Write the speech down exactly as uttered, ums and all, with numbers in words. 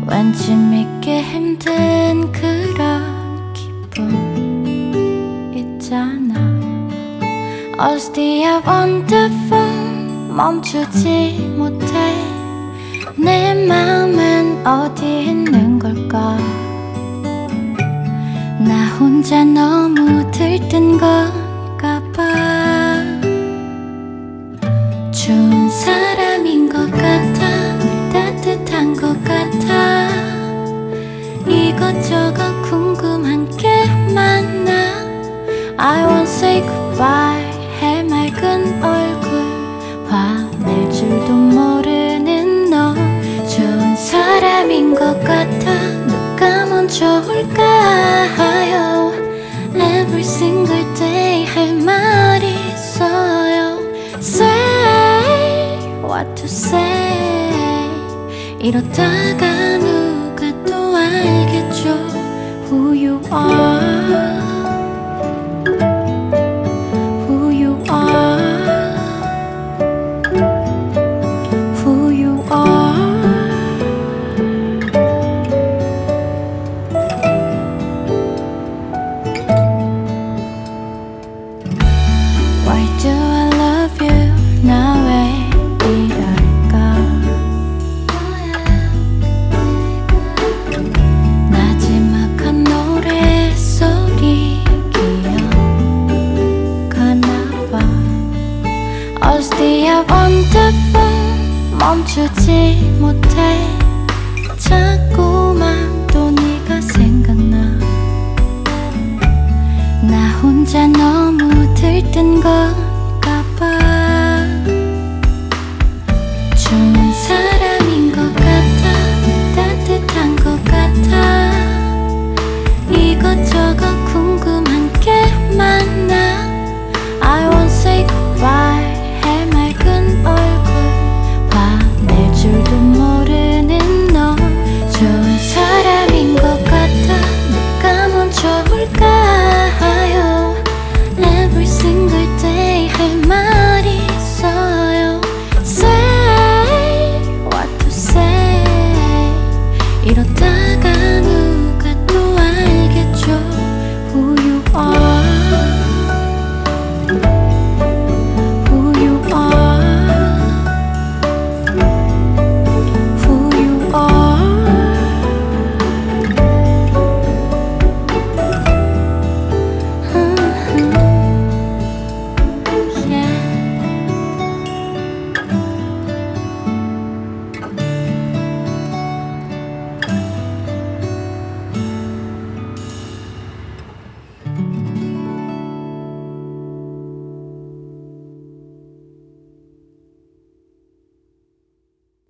왠지 믿기 힘든 그런 기분 있잖아. 어디야 wonderful 멈추지 못해. 내 맘은 어디 있는 걸까? 나 혼자 너무 들뜬 건가 봐. 좋은 사람인 것 같아. 따뜻한 것 같아. 이것저것 궁금한 게 많아. I won't say goodbye. 해맑은 얼굴 화낼 줄도 모르는 너. 좋은 사람인 것 같아. 누가 먼저 올까요? Every single day 할 말 있어요. Say what to say. 이러다가 누가 또 알겠죠? Who you are, who you are, who you are. Why do I love you? 나 왜 이럴까? 나지막한 노래소리 기억하나봐. 어디야 wonderful 멈추지 못해. 자꾸만 또 네가 생각나. 나 혼자 너무 들뜬 건가 봐. 좋은 사람인 것 같아. 따뜻한 것 같아. 이것저것 궁금한 게 많아. I won't say goodbye. 해맑은 얼굴 화낼 줄도 모르는 너. 좋은 사람인 것 같아. 누가 먼저 올까요? Every single day 할 말 있어요. Say what to say. 이러다가